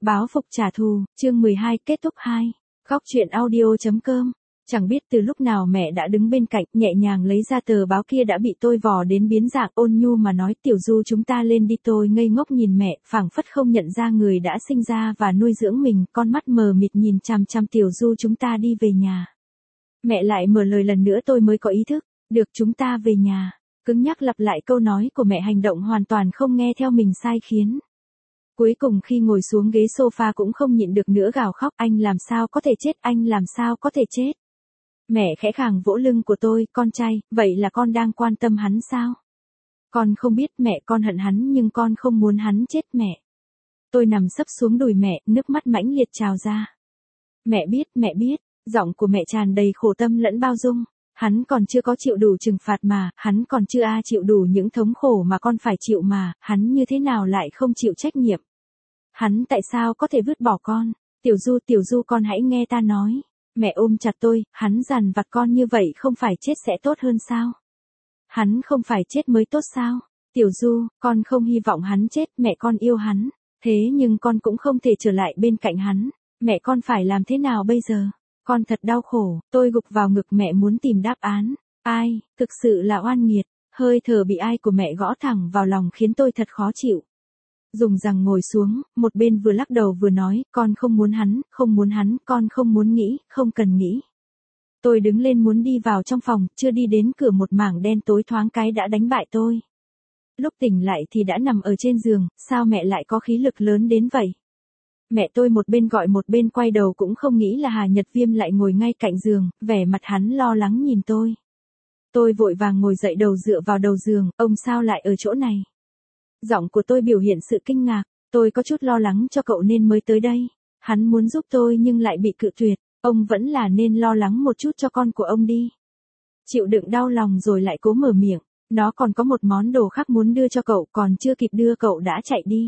Báo phục trả thù, chương 12 kết thúc 2. Góc truyện audio.com. Chẳng biết từ lúc nào mẹ đã đứng bên cạnh, nhẹ nhàng lấy ra tờ báo kia đã bị tôi vò đến biến dạng, ôn nhu mà nói, Tiểu Du chúng ta lên đi. Tôi ngây ngốc nhìn mẹ, phảng phất không nhận ra người đã sinh ra và nuôi dưỡng mình, con mắt mờ mịt nhìn chằm chằm Tiểu Du chúng ta đi về nhà. Mẹ lại mở lời lần nữa tôi mới có ý thức, được chúng ta về nhà. Cứng nhắc lặp lại câu nói của mẹ, hành động hoàn toàn không nghe theo mình sai khiến. Cuối cùng khi ngồi xuống ghế sofa cũng không nhịn được nữa gào khóc, anh làm sao có thể chết, anh làm sao có thể chết. Mẹ khẽ khàng vỗ lưng của tôi, con trai, vậy là con đang quan tâm hắn sao? Con không biết mẹ, con hận hắn nhưng con không muốn hắn chết mẹ. Tôi nằm sấp xuống đùi mẹ, nước mắt mãnh liệt trào ra. Mẹ biết, giọng của mẹ tràn đầy khổ tâm lẫn bao dung. Hắn còn chưa có chịu đủ trừng phạt mà, hắn còn chưa chịu đủ những thống khổ mà con phải chịu mà, hắn như thế nào lại không chịu trách nhiệm? Hắn tại sao có thể vứt bỏ con? Tiểu Du con hãy nghe ta nói. Mẹ ôm chặt tôi, hắn dằn vặt con như vậy không phải chết sẽ tốt hơn sao? Hắn không phải chết mới tốt sao? Tiểu Du, con không hy vọng hắn chết, mẹ con yêu hắn. Thế nhưng con cũng không thể trở lại bên cạnh hắn. Mẹ con phải làm thế nào bây giờ? Con thật đau khổ, tôi gục vào ngực mẹ muốn tìm đáp án. Ai, thực sự là oan nghiệt, hơi thở bị ai của mẹ gõ thẳng vào lòng khiến tôi thật khó chịu. Dùng rằng ngồi xuống, một bên vừa lắc đầu vừa nói, con không muốn hắn, con không muốn nghĩ, không cần nghĩ. Tôi đứng lên muốn đi vào trong phòng, chưa đi đến cửa một mảng đen tối thoáng cái đã đánh bại tôi. Lúc tỉnh lại thì đã nằm ở trên giường, sao mẹ lại có khí lực lớn đến vậy? Mẹ tôi một bên gọi một bên quay đầu cũng không nghĩ là Hà Nhật Viêm lại ngồi ngay cạnh giường, vẻ mặt hắn lo lắng nhìn tôi. Tôi vội vàng ngồi dậy đầu dựa vào đầu giường, ông sao lại ở chỗ này? Giọng của tôi biểu hiện sự kinh ngạc, tôi có chút lo lắng cho cậu nên mới tới đây. Hắn muốn giúp tôi nhưng lại bị cự tuyệt, ông vẫn là nên lo lắng một chút cho con của ông đi. Chịu đựng đau lòng rồi lại cố mở miệng, nó còn có một món đồ khác muốn đưa cho cậu, còn chưa kịp đưa cậu đã chạy đi.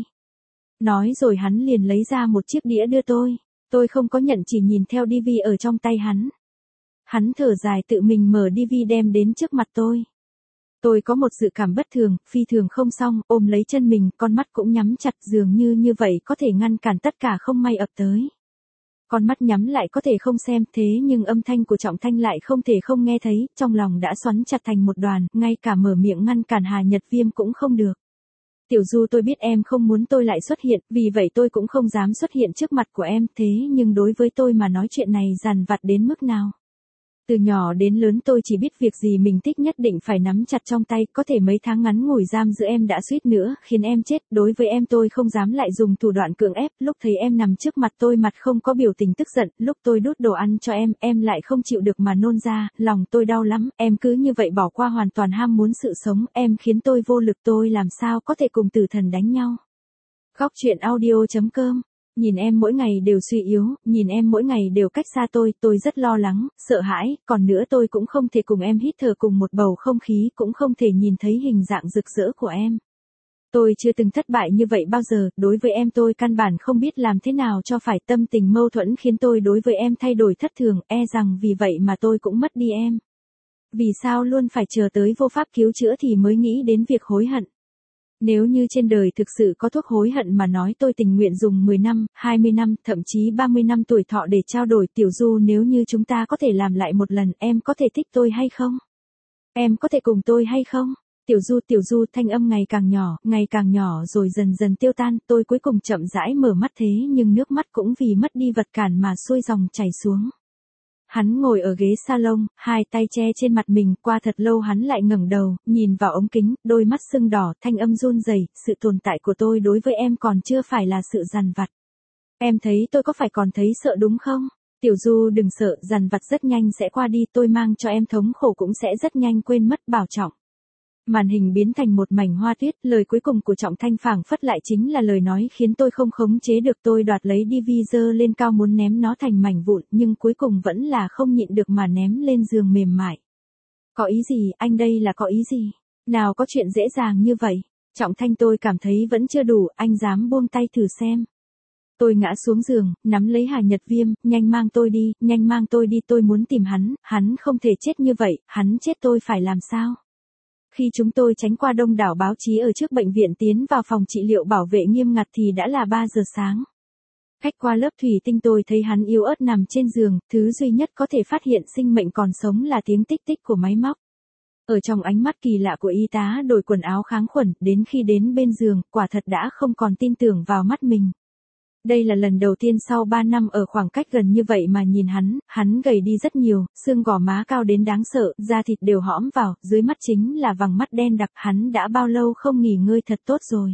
Nói rồi hắn liền lấy ra một chiếc đĩa đưa tôi không có nhận, chỉ nhìn theo DV ở trong tay hắn. Hắn thở dài tự mình mở DV đem đến trước mặt tôi. Tôi có một dự cảm bất thường, phi thường không xong, ôm lấy chân mình, con mắt cũng nhắm chặt, dường như vậy có thể ngăn cản tất cả không may ập tới. Con mắt nhắm lại có thể không xem, thế nhưng âm thanh của Trọng Thanh lại không thể không nghe thấy, trong lòng đã xoắn chặt thành một đoàn, ngay cả mở miệng ngăn cản Hà Nhật Viêm cũng không được. Tiểu Du, tôi biết em không muốn tôi lại xuất hiện, vì vậy tôi cũng không dám xuất hiện trước mặt của em, thế nhưng đối với tôi mà nói chuyện này dằn vặt đến mức nào. Từ nhỏ đến lớn tôi chỉ biết việc gì mình thích nhất định phải nắm chặt trong tay, có thể mấy tháng ngắn ngủi giam giữ em đã suýt nữa khiến em chết, đối với em tôi không dám lại dùng thủ đoạn cưỡng ép, lúc thấy em nằm trước mặt tôi mặt không có biểu tình tức giận, lúc tôi đút đồ ăn cho em lại không chịu được mà nôn ra, lòng tôi đau lắm, em cứ như vậy bỏ qua hoàn toàn ham muốn sự sống, em khiến tôi vô lực, tôi làm sao có thể cùng tử thần đánh nhau. Góc truyện audio.com. Nhìn em mỗi ngày đều suy yếu, nhìn em mỗi ngày đều cách xa tôi rất lo lắng, sợ hãi, còn nữa tôi cũng không thể cùng em hít thở cùng một bầu không khí, cũng không thể nhìn thấy hình dạng rực rỡ của em. Tôi chưa từng thất bại như vậy bao giờ, đối với em tôi căn bản không biết làm thế nào cho phải, tâm tình mâu thuẫn khiến tôi đối với em thay đổi thất thường, rằng vì vậy mà tôi cũng mất đi em. Vì sao luôn phải chờ tới vô pháp cứu chữa thì mới nghĩ đến việc hối hận? Nếu như trên đời thực sự có thuốc hối hận mà nói tôi tình nguyện dùng 10 năm, 20 năm, thậm chí 30 năm tuổi thọ để trao đổi. Tiểu Du, nếu như chúng ta có thể làm lại một lần, em có thể thích tôi hay không? Em có thể cùng tôi hay không? Tiểu Du, thanh âm ngày càng nhỏ rồi dần dần tiêu tan, tôi cuối cùng chậm rãi mở mắt, thế nhưng nước mắt cũng vì mất đi vật cản mà xuôi dòng chảy xuống. Hắn ngồi ở ghế salon, hai tay che trên mặt mình, qua thật lâu hắn lại ngẩng đầu, nhìn vào ống kính, đôi mắt sưng đỏ, thanh âm run rẩy, sự tồn tại của tôi đối với em còn chưa phải là sự dằn vặt. Em thấy tôi có phải còn thấy sợ đúng không? Tiểu Du đừng sợ, dằn vặt rất nhanh sẽ qua đi, tôi mang cho em thống khổ cũng sẽ rất nhanh quên mất, bảo Trọng. Màn hình biến thành một mảnh hoa tuyết, lời cuối cùng của Trọng Thanh phảng phất lại chính là lời nói khiến tôi không khống chế được, tôi đoạt lấy DV giơ lên cao muốn ném nó thành mảnh vụn, nhưng cuối cùng vẫn là không nhịn được mà ném lên giường mềm mại. Có ý gì, anh đây là có ý gì? Nào có chuyện dễ dàng như vậy? Trọng Thanh, tôi cảm thấy vẫn chưa đủ, anh dám buông tay thử xem. Tôi ngã xuống giường, nắm lấy Hà Nhật Viêm, nhanh mang tôi đi, tôi muốn tìm hắn không thể chết như vậy, hắn chết tôi phải làm sao? Khi chúng tôi tránh qua đông đảo báo chí ở trước bệnh viện tiến vào phòng trị liệu bảo vệ nghiêm ngặt thì đã là 3 giờ sáng. Khách qua lớp thủy tinh tôi thấy hắn yếu ớt nằm trên giường, thứ duy nhất có thể phát hiện sinh mệnh còn sống là tiếng tích tích của máy móc. Ở trong ánh mắt kỳ lạ của y tá đổi quần áo kháng khuẩn, đến khi đến bên giường, quả thật đã không còn tin tưởng vào mắt mình. Đây là lần đầu tiên sau 3 năm ở khoảng cách gần như vậy mà nhìn hắn gầy đi rất nhiều, xương gò má cao đến đáng sợ, da thịt đều hõm vào, dưới mắt chính là vầng mắt đen đặc, hắn đã bao lâu không nghỉ ngơi thật tốt rồi.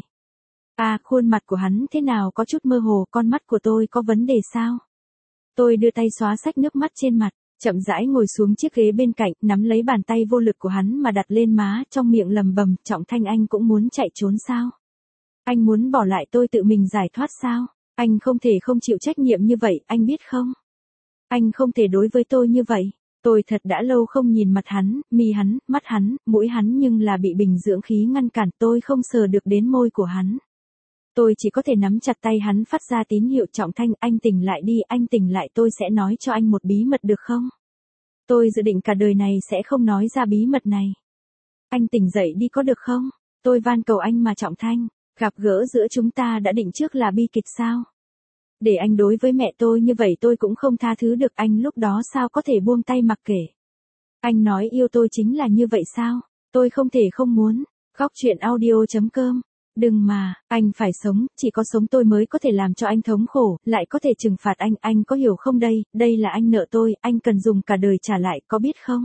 Khuôn mặt của hắn thế nào có chút mơ hồ, con mắt của tôi có vấn đề sao? Tôi đưa tay xóa xách nước mắt trên mặt, chậm rãi ngồi xuống chiếc ghế bên cạnh, nắm lấy bàn tay vô lực của hắn mà đặt lên má, trong miệng lầm bầm, Trọng Thanh anh cũng muốn chạy trốn sao? Anh muốn bỏ lại tôi tự mình giải thoát sao? Anh không thể không chịu trách nhiệm như vậy, anh biết không? Anh không thể đối với tôi như vậy. Tôi thật đã lâu không nhìn mặt hắn, mi hắn, mắt hắn, mũi hắn nhưng là bị bình dưỡng khí ngăn cản, tôi không sờ được đến môi của hắn. Tôi chỉ có thể nắm chặt tay hắn phát ra tín hiệu, Trọng Thanh, anh tỉnh lại đi, anh tỉnh lại, tôi sẽ nói cho anh một bí mật được không? Tôi dự định cả đời này sẽ không nói ra bí mật này. Anh tỉnh dậy đi có được không? Tôi van cầu anh mà Trọng Thanh, gặp gỡ giữa chúng ta đã định trước là bi kịch sao? Để anh đối với mẹ tôi như vậy tôi cũng không tha thứ được, anh lúc đó sao có thể buông tay mặc kệ? Anh nói yêu tôi chính là như vậy sao? Tôi không thể không muốn. Góc truyện audio.com. Đừng mà, anh phải sống, chỉ có sống tôi mới có thể làm cho anh thống khổ, lại có thể trừng phạt anh có hiểu không đây là anh nợ tôi, anh cần dùng cả đời trả lại, có biết không?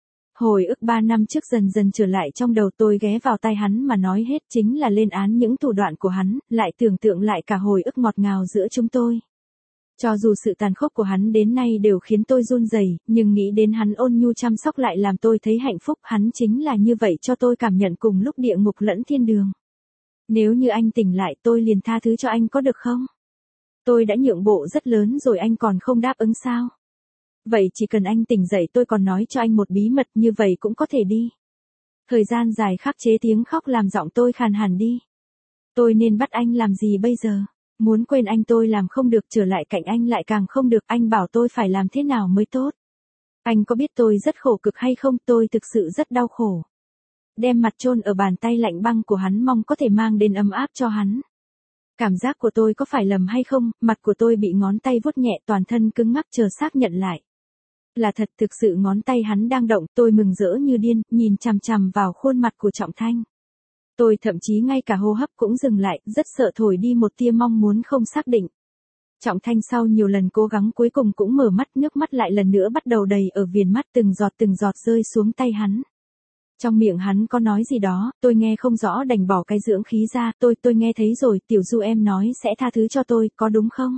Hồi ức 3 năm trước dần dần trở lại trong đầu tôi, ghé vào tai hắn mà nói hết, chính là lên án những thủ đoạn của hắn, lại tưởng tượng lại cả hồi ức ngọt ngào giữa chúng tôi. Cho dù sự tàn khốc của hắn đến nay đều khiến tôi run rẩy, nhưng nghĩ đến hắn ôn nhu chăm sóc lại làm tôi thấy hạnh phúc, hắn chính là như vậy cho tôi cảm nhận cùng lúc địa ngục lẫn thiên đường. Nếu như anh tỉnh lại tôi liền tha thứ cho anh có được không? Tôi đã nhượng bộ rất lớn rồi anh còn không đáp ứng sao? Vậy chỉ cần anh tỉnh dậy tôi còn nói cho anh một bí mật, như vậy cũng có thể đi. Thời gian dài khắc chế tiếng khóc làm giọng tôi khàn hẳn đi. Tôi nên bắt anh làm gì bây giờ? Muốn quên anh tôi làm không được, trở lại cạnh anh lại càng không được, anh bảo tôi phải làm thế nào mới tốt? Anh có biết tôi rất khổ cực hay không? Tôi thực sự rất đau khổ. Đem mặt chôn ở bàn tay lạnh băng của hắn, mong có thể mang đến ấm áp cho hắn. Cảm giác của tôi có phải lầm hay không? Mặt của tôi bị ngón tay vuốt nhẹ, toàn thân cứng ngắc chờ xác nhận lại. Là thật, thực sự ngón tay hắn đang động, tôi mừng rỡ như điên, nhìn chằm chằm vào khuôn mặt của Trọng Thanh. Tôi thậm chí ngay cả hô hấp cũng dừng lại, rất sợ thổi đi một tia mong muốn không xác định. Trọng Thanh sau nhiều lần cố gắng cuối cùng cũng mở mắt, nước mắt lại lần nữa bắt đầu đầy ở viền mắt, từng giọt rơi xuống tay hắn. Trong miệng hắn có nói gì đó, tôi nghe không rõ, đành bỏ cái dưỡng khí ra, tôi nghe thấy rồi, Tiểu Du em nói sẽ tha thứ cho tôi, có đúng không?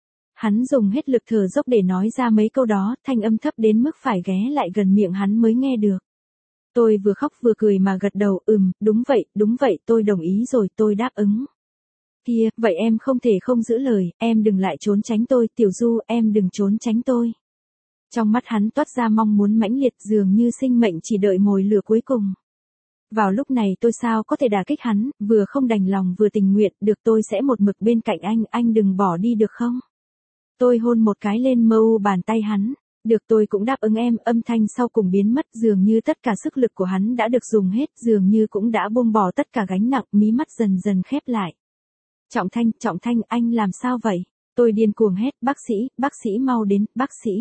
Hắn dùng hết lực thở dốc để nói ra mấy câu đó, thanh âm thấp đến mức phải ghé lại gần miệng hắn mới nghe được. Tôi vừa khóc vừa cười mà gật đầu, đúng vậy, tôi đồng ý rồi, tôi đáp ứng. Kia, vậy em không thể không giữ lời, em đừng lại trốn tránh tôi, Tiểu Du, em đừng trốn tránh tôi. Trong mắt hắn toát ra mong muốn mãnh liệt, dường như sinh mệnh chỉ đợi mồi lửa cuối cùng. Vào lúc này tôi sao có thể đả kích hắn, vừa không đành lòng vừa tình nguyện, được tôi sẽ một mực bên cạnh anh đừng bỏ đi được không? Tôi hôn một cái lên mu bàn tay hắn, được tôi cũng đáp ứng em, âm thanh sau cùng biến mất, dường như tất cả sức lực của hắn đã được dùng hết, dường như cũng đã buông bỏ tất cả gánh nặng, mí mắt dần dần khép lại. Trọng Thanh, anh làm sao vậy? Tôi điên cuồng hét, bác sĩ mau đến, bác sĩ.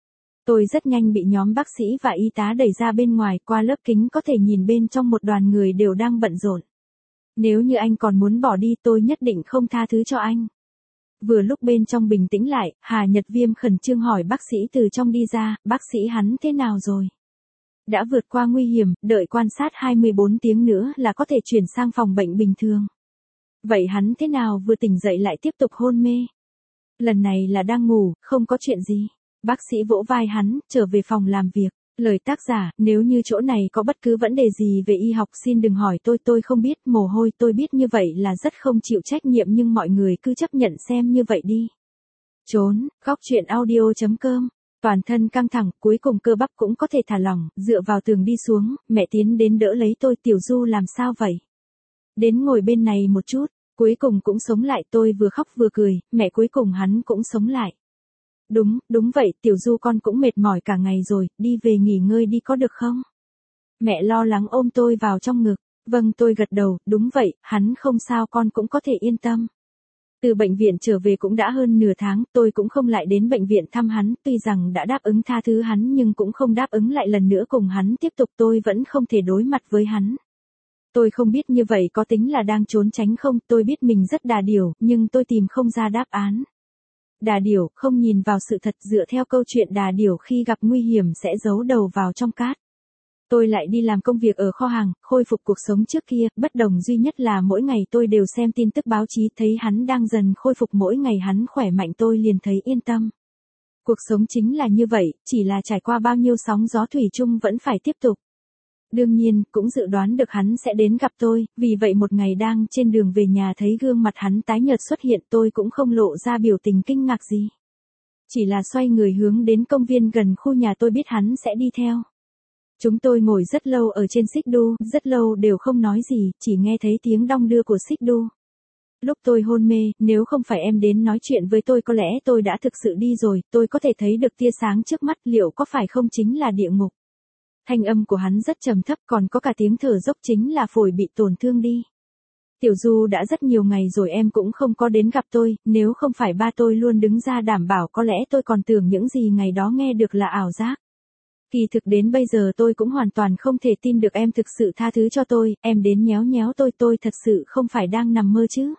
Tôi rất nhanh bị nhóm bác sĩ và y tá đẩy ra bên ngoài, qua lớp kính có thể nhìn bên trong một đoàn người đều đang bận rộn. Nếu như anh còn muốn bỏ đi tôi nhất định không tha thứ cho anh. Vừa lúc bên trong bình tĩnh lại, Hà Nhật Viêm khẩn trương hỏi bác sĩ từ trong đi ra, bác sĩ hắn thế nào rồi? Đã vượt qua nguy hiểm, đợi quan sát 24 tiếng nữa là có thể chuyển sang phòng bệnh bình thường. Vậy hắn thế nào, vừa tỉnh dậy lại tiếp tục hôn mê? Lần này là đang ngủ, không có chuyện gì. Bác sĩ vỗ vai hắn, trở về phòng làm việc. Lời tác giả, nếu như chỗ này có bất cứ vấn đề gì về y học xin đừng hỏi tôi không biết, mồ hôi, tôi biết như vậy là rất không chịu trách nhiệm nhưng mọi người cứ chấp nhận xem như vậy đi. Trốn, góc truyện audio.com. Toàn thân căng thẳng, cuối cùng cơ bắp cũng có thể thả lỏng, dựa vào tường đi xuống, mẹ tiến đến đỡ lấy tôi, Tiểu Du làm sao vậy? Đến ngồi bên này một chút, cuối cùng cũng sống lại, tôi vừa khóc vừa cười, mẹ cuối cùng hắn cũng sống lại. Đúng vậy, Tiểu Du con cũng mệt mỏi cả ngày rồi, đi về nghỉ ngơi đi có được không? Mẹ lo lắng ôm tôi vào trong ngực, vâng tôi gật đầu, đúng vậy, hắn không sao con cũng có thể yên tâm. Từ bệnh viện trở về cũng đã hơn nửa tháng, tôi cũng không lại đến bệnh viện thăm hắn, tuy rằng đã đáp ứng tha thứ hắn nhưng cũng không đáp ứng lại lần nữa cùng hắn tiếp tục, tôi vẫn không thể đối mặt với hắn. Tôi không biết như vậy có tính là đang trốn tránh không, tôi biết mình rất đà điểu, nhưng tôi tìm không ra đáp án. Đà điểu, không nhìn vào sự thật, dựa theo câu chuyện đà điểu khi gặp nguy hiểm sẽ giấu đầu vào trong cát. Tôi lại đi làm công việc ở kho hàng, khôi phục cuộc sống trước kia, bất đồng duy nhất là mỗi ngày tôi đều xem tin tức báo chí, thấy hắn đang dần khôi phục, mỗi ngày hắn khỏe mạnh tôi liền thấy yên tâm. Cuộc sống chính là như vậy, chỉ là trải qua bao nhiêu sóng gió thủy chung vẫn phải tiếp tục. Đương nhiên, cũng dự đoán được hắn sẽ đến gặp tôi, vì vậy một ngày đang trên đường về nhà thấy gương mặt hắn tái nhợt xuất hiện, tôi cũng không lộ ra biểu tình kinh ngạc gì. Chỉ là xoay người hướng đến công viên gần khu nhà, tôi biết hắn sẽ đi theo. Chúng tôi ngồi rất lâu ở trên xích đu, rất lâu đều không nói gì, chỉ nghe thấy tiếng đong đưa của xích đu. Lúc tôi hôn mê, nếu không phải em đến nói chuyện với tôi có lẽ tôi đã thực sự đi rồi, tôi có thể thấy được tia sáng trước mắt, liệu có phải không chính là địa ngục. Thanh âm của hắn rất trầm thấp, còn có cả tiếng thở dốc, chính là phổi bị tổn thương đi. Tiểu Du, đã rất nhiều ngày rồi em cũng không có đến gặp tôi, nếu không phải ba tôi luôn đứng ra đảm bảo có lẽ tôi còn tưởng những gì ngày đó nghe được là ảo giác. Kỳ thực đến bây giờ tôi cũng hoàn toàn không thể tin được em thực sự tha thứ cho tôi, em đến nhéo nhéo tôi thật sự không phải đang nằm mơ chứ.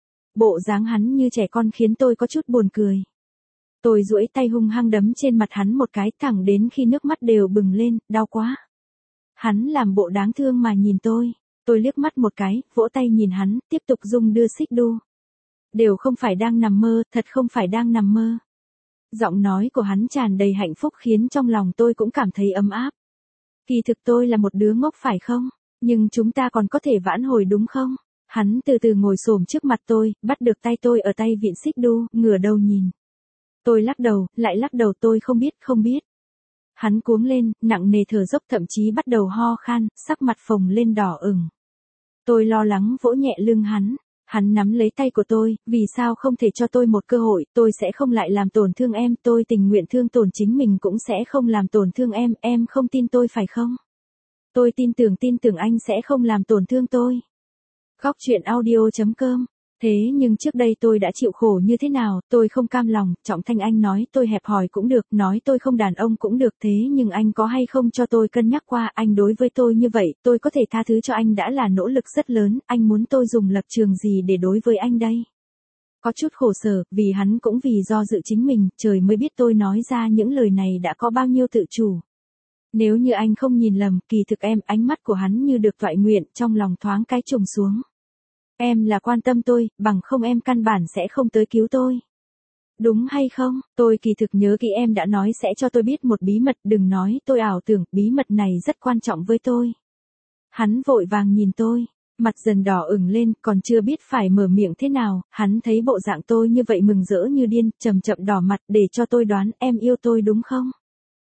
Bộ dáng hắn như trẻ con khiến tôi có chút buồn cười. Tôi duỗi tay hung hăng đấm trên mặt hắn một cái, thẳng đến khi nước mắt đều bừng lên, đau quá. Hắn làm bộ đáng thương mà nhìn tôi liếc mắt một cái, vỗ tay nhìn hắn, tiếp tục dùng đưa xích đu. Đều không phải đang nằm mơ, thật không phải đang nằm mơ. Giọng nói của hắn tràn đầy hạnh phúc khiến trong lòng tôi cũng cảm thấy ấm áp. Kỳ thực tôi là một đứa ngốc phải không? Nhưng chúng ta còn có thể vãn hồi đúng không? Hắn từ từ ngồi xổm trước mặt tôi, bắt được tay tôi ở tay vịn xích đu, ngửa đầu nhìn. Tôi lắc đầu, lại lắc đầu, tôi không biết. Hắn cuống lên, nặng nề thở dốc, thậm chí bắt đầu ho khan, sắc mặt phồng lên đỏ ửng. Tôi lo lắng vỗ nhẹ lưng hắn. Hắn nắm lấy tay của tôi, vì sao không thể cho tôi một cơ hội, tôi sẽ không lại làm tổn thương em, tôi tình nguyện thương tổn chính mình cũng sẽ không làm tổn thương em không tin tôi phải không? Tôi tin tưởng anh sẽ không làm tổn thương tôi. Khóc chuyện audio.com. Thế nhưng trước đây tôi đã chịu khổ như thế nào, tôi không cam lòng, Trọng Thanh anh nói tôi hẹp hòi cũng được, nói tôi không đàn ông cũng được, thế nhưng anh có hay không cho tôi cân nhắc qua, anh đối với tôi như vậy, tôi có thể tha thứ cho anh đã là nỗ lực rất lớn, anh muốn tôi dùng lập trường gì để đối với anh đây? Có chút khổ sở, vì hắn cũng vì do dự chính mình, trời mới biết tôi nói ra những lời này đã có bao nhiêu tự chủ. Nếu như anh không nhìn lầm, kỳ thực ánh mắt của hắn như được toại nguyện, trong lòng thoáng cái trùng xuống. Em là quan tâm tôi, bằng không em căn bản sẽ không tới cứu tôi. Đúng hay không? Tôi kỳ thực nhớ kỹ em đã nói sẽ cho tôi biết một bí mật, đừng nói tôi ảo tưởng, bí mật này rất quan trọng với tôi. Hắn vội vàng nhìn tôi, mặt dần đỏ ửng lên, còn chưa biết phải mở miệng thế nào, hắn thấy bộ dạng tôi như vậy mừng rỡ như điên, chậm chậm đỏ mặt, để cho tôi đoán, em yêu tôi đúng không?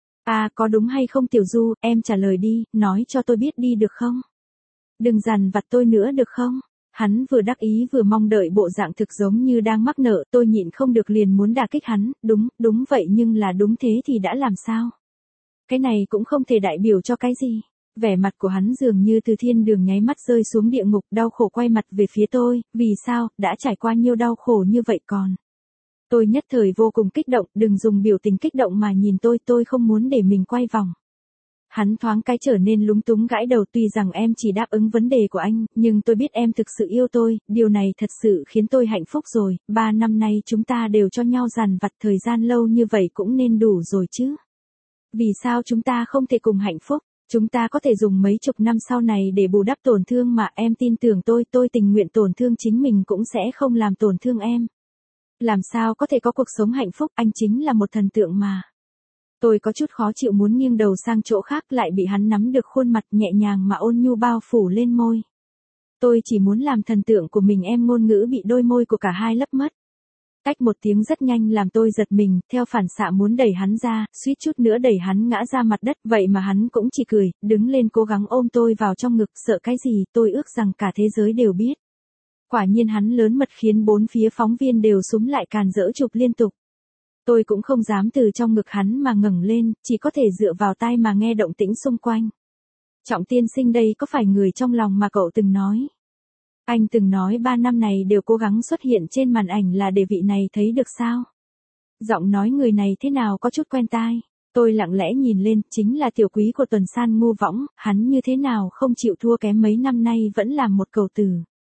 À, có đúng hay không Tiểu Du, em trả lời đi, nói cho tôi biết đi được không? Đừng dằn vặt tôi nữa được không? Hắn vừa đắc ý vừa mong đợi, bộ dạng thực giống như đang mắc nợ, tôi nhịn không được liền muốn đả kích hắn, đúng vậy, nhưng là đúng thế thì đã làm sao? Cái này cũng không thể đại biểu cho cái gì. Vẻ mặt của hắn dường như từ thiên đường nháy mắt rơi xuống địa ngục, đau khổ quay mặt về phía tôi, vì sao, đã trải qua nhiều đau khổ như vậy còn. Tôi nhất thời vô cùng kích động, đừng dùng biểu tình kích động mà nhìn tôi không muốn để mình quay vòng. Hắn thoáng cái trở nên lúng túng gãi đầu, tuy rằng em chỉ đáp ứng vấn đề của anh, nhưng tôi biết em thực sự yêu tôi, điều này thật sự khiến tôi hạnh phúc rồi, 3 năm nay chúng ta đều cho nhau dằn vặt thời gian lâu như vậy cũng nên đủ rồi chứ. Vì sao chúng ta không thể cùng hạnh phúc, chúng ta có thể dùng mấy chục năm sau này để bù đắp tổn thương mà em tin tưởng tôi tình nguyện tổn thương chính mình cũng sẽ không làm tổn thương em. Làm sao có thể có cuộc sống hạnh phúc, anh chính là một thần tượng mà. Tôi có chút khó chịu muốn nghiêng đầu sang chỗ khác, lại bị hắn nắm được khuôn mặt nhẹ nhàng mà ôn nhu bao phủ lên môi. Tôi chỉ muốn làm thần tượng của mình, em ngôn ngữ bị đôi môi của cả hai lấp mất. Cách một tiếng rất nhanh làm tôi giật mình, theo phản xạ muốn đẩy hắn ra, suýt chút nữa đẩy hắn ngã ra mặt đất, vậy mà hắn cũng chỉ cười, đứng lên cố gắng ôm tôi vào trong ngực, sợ cái gì, tôi ước rằng cả thế giới đều biết. Quả nhiên hắn lớn mật khiến bốn phía phóng viên đều súm lại càn rỡ chụp liên tục. Tôi cũng không dám từ trong ngực hắn mà ngẩng lên, chỉ có thể dựa vào tai mà nghe động tĩnh xung quanh. Trọng tiên sinh đây có phải người trong lòng mà cậu từng nói? Anh từng nói 3 năm này đều cố gắng xuất hiện trên màn ảnh là để vị này thấy được sao? Giọng nói người này thế nào có chút quen tai. Tôi lặng lẽ nhìn lên, chính là tiểu quý của Tuần San Ngu Võng, hắn như thế nào không chịu thua kém mấy năm nay vẫn làm một cầu tử.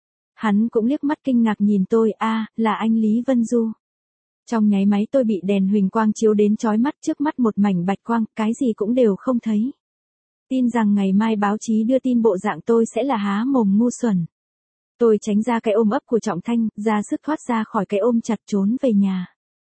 Hắn cũng liếc mắt kinh ngạc nhìn tôi, là anh Lý Vân Du. Trong nháy máy tôi bị đèn huỳnh quang chiếu đến chói mắt, trước mắt một mảnh bạch quang, cái gì cũng đều không thấy. Tin rằng ngày mai báo chí đưa tin bộ dạng tôi sẽ là há mồm ngu xuẩn. Tôi tránh ra cái ôm ấp của Trọng Thanh, ra sức thoát ra khỏi cái ôm chặt trốn về nhà.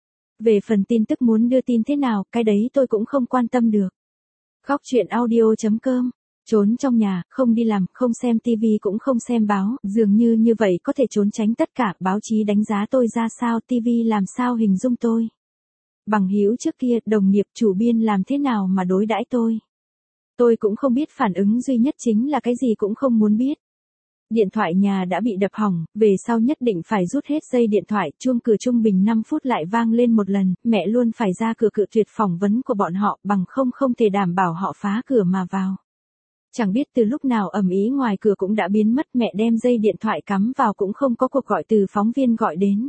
Về phần tin tức muốn đưa tin thế nào, cái đấy tôi cũng không quan tâm được. Khóc chuyện audio.com. Trốn trong nhà, không đi làm, không xem tivi cũng không xem báo, dường như vậy có thể trốn tránh tất cả, báo chí đánh giá tôi ra sao, tivi làm sao hình dung tôi. Bằng hữu trước kia, đồng nghiệp, chủ biên làm thế nào mà đối đãi tôi. Tôi cũng không biết, phản ứng duy nhất chính là cái gì cũng không muốn biết. Điện thoại nhà đã bị đập hỏng, về sau nhất định phải rút hết dây điện thoại, chuông cửa trung bình 5 phút lại vang lên một lần, mẹ luôn phải ra cửa cự tuyệt phỏng vấn của bọn họ, bằng không thể đảm bảo họ phá cửa mà vào. Chẳng biết từ lúc nào ầm ĩ ngoài cửa cũng đã biến mất, mẹ đem dây điện thoại cắm vào cũng không có cuộc gọi từ phóng viên gọi đến.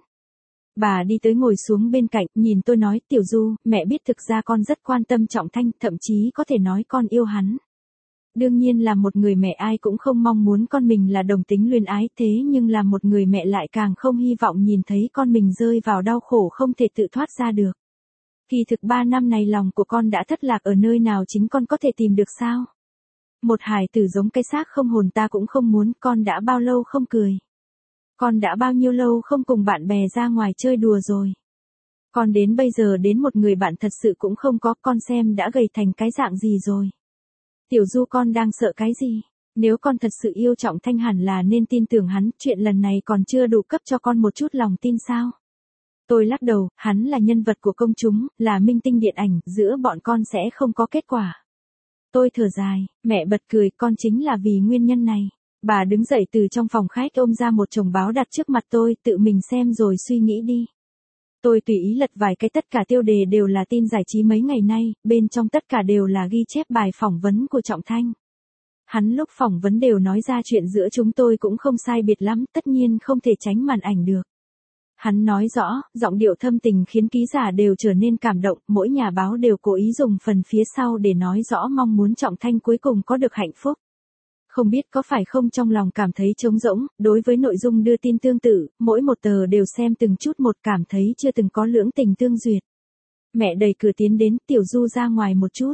Bà đi tới ngồi xuống bên cạnh, nhìn tôi nói, Tiểu Du, mẹ biết thực ra con rất quan tâm Trọng Thanh, thậm chí có thể nói con yêu hắn. Đương nhiên là một người mẹ ai cũng không mong muốn con mình là đồng tính luyến ái, thế nhưng là một người mẹ lại càng không hy vọng nhìn thấy con mình rơi vào đau khổ không thể tự thoát ra được. Kỳ thực 3 năm này lòng của con đã thất lạc ở nơi nào chính con có thể tìm được sao? Một hài tử giống cái xác không hồn ta cũng không muốn, con đã bao lâu không cười? Con đã bao nhiêu lâu không cùng bạn bè ra ngoài chơi đùa rồi? Con đến bây giờ đến một người bạn thật sự cũng không có, con xem đã gầy thành cái dạng gì rồi? Tiểu Du, con đang sợ cái gì? Nếu con thật sự yêu Trọng Thanh hẳn là nên tin tưởng hắn, chuyện lần này còn chưa đủ cấp cho con một chút lòng tin sao? Tôi lắc đầu, hắn là nhân vật của công chúng, là minh tinh điện ảnh, giữa bọn con sẽ không có kết quả. Tôi thở dài, mẹ bật cười, con chính là vì nguyên nhân này. Bà đứng dậy từ trong phòng khách ôm ra một chồng báo đặt trước mặt tôi, tự mình xem rồi suy nghĩ đi. Tôi tùy ý lật vài cái, tất cả tiêu đề đều là tin giải trí mấy ngày nay, bên trong tất cả đều là ghi chép bài phỏng vấn của Trọng Thanh. Hắn lúc phỏng vấn đều nói ra chuyện giữa chúng tôi cũng không sai biệt lắm, tất nhiên không thể tránh màn ảnh được. Hắn nói rõ, giọng điệu thâm tình khiến ký giả đều trở nên cảm động, mỗi nhà báo đều cố ý dùng phần phía sau để nói rõ mong muốn Trọng Thanh cuối cùng có được hạnh phúc. Không biết có phải không trong lòng cảm thấy trống rỗng, đối với nội dung đưa tin tương tự, mỗi một tờ đều xem từng chút một, cảm thấy chưa từng có lưỡng tình tương duyệt. Mẹ đẩy cửa tiến đến, Tiểu Du ra ngoài một chút.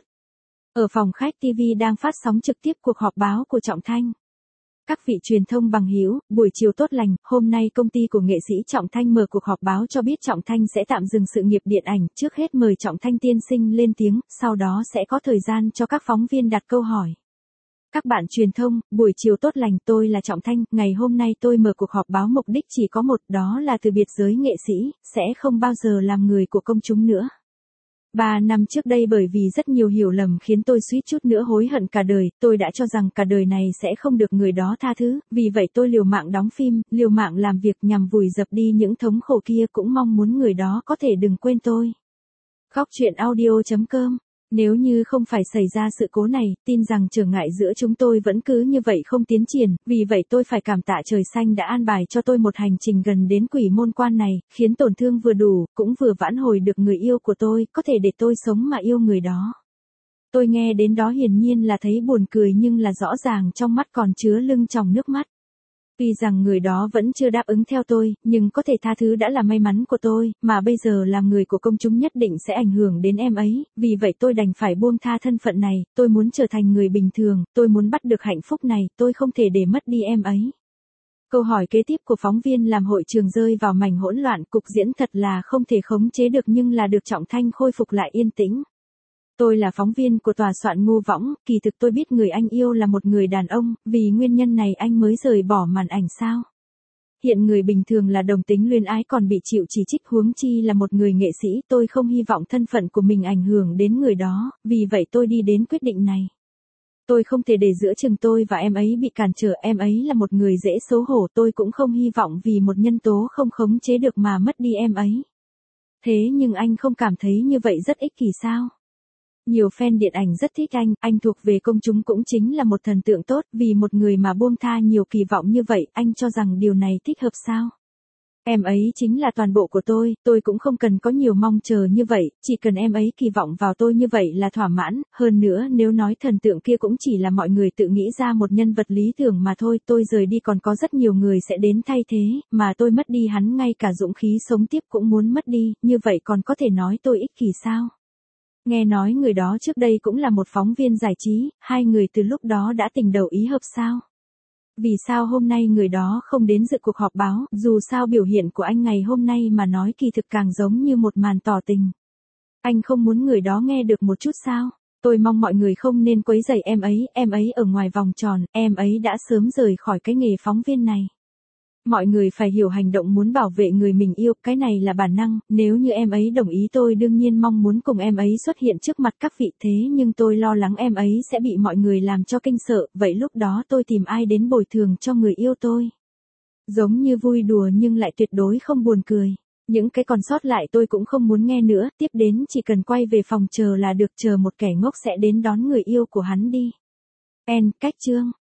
Ở phòng khách TV đang phát sóng trực tiếp cuộc họp báo của Trọng Thanh. Các vị truyền thông bằng hữu, buổi chiều tốt lành, hôm nay công ty của nghệ sĩ Trọng Thanh mở cuộc họp báo cho biết Trọng Thanh sẽ tạm dừng sự nghiệp điện ảnh, trước hết mời Trọng Thanh tiên sinh lên tiếng, sau đó sẽ có thời gian cho các phóng viên đặt câu hỏi. Các bạn truyền thông, buổi chiều tốt lành, tôi là Trọng Thanh, ngày hôm nay tôi mở cuộc họp báo mục đích chỉ có một, đó là từ biệt giới nghệ sĩ, sẽ không bao giờ làm người của công chúng nữa. 3 năm trước đây bởi vì rất nhiều hiểu lầm khiến tôi suýt chút nữa hối hận cả đời, tôi đã cho rằng cả đời này sẽ không được người đó tha thứ, vì vậy tôi liều mạng đóng phim, liều mạng làm việc nhằm vùi dập đi những thống khổ kia, cũng mong muốn người đó có thể đừng quên tôi. Khóc chuyện audio.com. Nếu như không phải xảy ra sự cố này, tin rằng trở ngại giữa chúng tôi vẫn cứ như vậy không tiến triển, vì vậy tôi phải cảm tạ trời xanh đã an bài cho tôi một hành trình gần đến quỷ môn quan này, khiến tổn thương vừa đủ, cũng vừa vãn hồi được người yêu của tôi, có thể để tôi sống mà yêu người đó. Tôi nghe đến đó hiển nhiên là thấy buồn cười nhưng là rõ ràng trong mắt còn chứa lưng tròng nước mắt. Tuy rằng người đó vẫn chưa đáp ứng theo tôi, nhưng có thể tha thứ đã là may mắn của tôi, mà bây giờ làm người của công chúng nhất định sẽ ảnh hưởng đến em ấy, vì vậy tôi đành phải buông tha thân phận này, tôi muốn trở thành người bình thường, tôi muốn bắt được hạnh phúc này, tôi không thể để mất đi em ấy. Câu hỏi kế tiếp của phóng viên làm hội trường rơi vào mảnh hỗn loạn, cục diễn thật là không thể khống chế được nhưng là được Trọng Thanh khôi phục lại yên tĩnh. Tôi là phóng viên của tòa soạn Ngu Võng, kỳ thực tôi biết người anh yêu là một người đàn ông, vì nguyên nhân này anh mới rời bỏ màn ảnh sao? Hiện người bình thường là đồng tính luyến ái còn bị chịu chỉ trích, huống chi là một người nghệ sĩ, tôi không hy vọng thân phận của mình ảnh hưởng đến người đó, vì vậy tôi đi đến quyết định này. Tôi không thể để giữa chừng tôi và em ấy bị cản trở, em ấy là một người dễ xấu hổ, tôi cũng không hy vọng vì một nhân tố không khống chế được mà mất đi em ấy. Thế nhưng anh không cảm thấy như vậy rất ích kỷ sao? Nhiều fan điện ảnh rất thích anh thuộc về công chúng cũng chính là một thần tượng tốt, vì một người mà buông tha nhiều kỳ vọng như vậy, anh cho rằng điều này thích hợp sao? Em ấy chính là toàn bộ của tôi cũng không cần có nhiều mong chờ như vậy, chỉ cần em ấy kỳ vọng vào tôi như vậy là thỏa mãn, hơn nữa nếu nói thần tượng kia cũng chỉ là mọi người tự nghĩ ra một nhân vật lý tưởng mà thôi, tôi rời đi còn có rất nhiều người sẽ đến thay thế, mà tôi mất đi hắn ngay cả dũng khí sống tiếp cũng muốn mất đi, như vậy còn có thể nói tôi ích kỷ sao? Nghe nói người đó trước đây cũng là một phóng viên giải trí, hai người từ lúc đó đã tình đầu ý hợp sao? Vì sao hôm nay người đó không đến dự cuộc họp báo, dù sao biểu hiện của anh ngày hôm nay mà nói kỳ thực càng giống như một màn tỏ tình. Anh không muốn người đó nghe được một chút sao? Tôi mong mọi người không nên quấy rầy em ấy ở ngoài vòng tròn, em ấy đã sớm rời khỏi cái nghề phóng viên này. Mọi người phải hiểu hành động muốn bảo vệ người mình yêu, cái này là bản năng, nếu như em ấy đồng ý tôi đương nhiên mong muốn cùng em ấy xuất hiện trước mặt các vị, thế nhưng tôi lo lắng em ấy sẽ bị mọi người làm cho kinh sợ, vậy lúc đó tôi tìm ai đến bồi thường cho người yêu tôi? Giống như vui đùa nhưng lại tuyệt đối không buồn cười. Những cái còn sót lại tôi cũng không muốn nghe nữa, tiếp đến chỉ cần quay về phòng chờ là được, chờ một kẻ ngốc sẽ đến đón người yêu của hắn đi. Cách chương